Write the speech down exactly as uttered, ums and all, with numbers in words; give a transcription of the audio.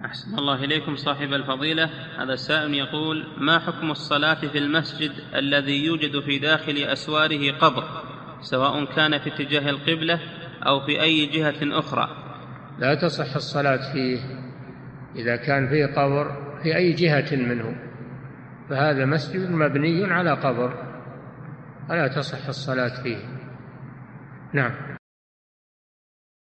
أحسن الله إليكم صاحب الفضيلة. هذا السائل يقول: ما حكم الصلاة في المسجد الذي يوجد في داخل أسواره قبر، سواء كان في اتجاه القبلة أو في أي جهة أخرى؟ لا تصح الصلاة فيه إذا كان فيه قبر في أي جهة منه، فهذا مسجد مبني على قبر، فلا تصح الصلاة فيه. نعم.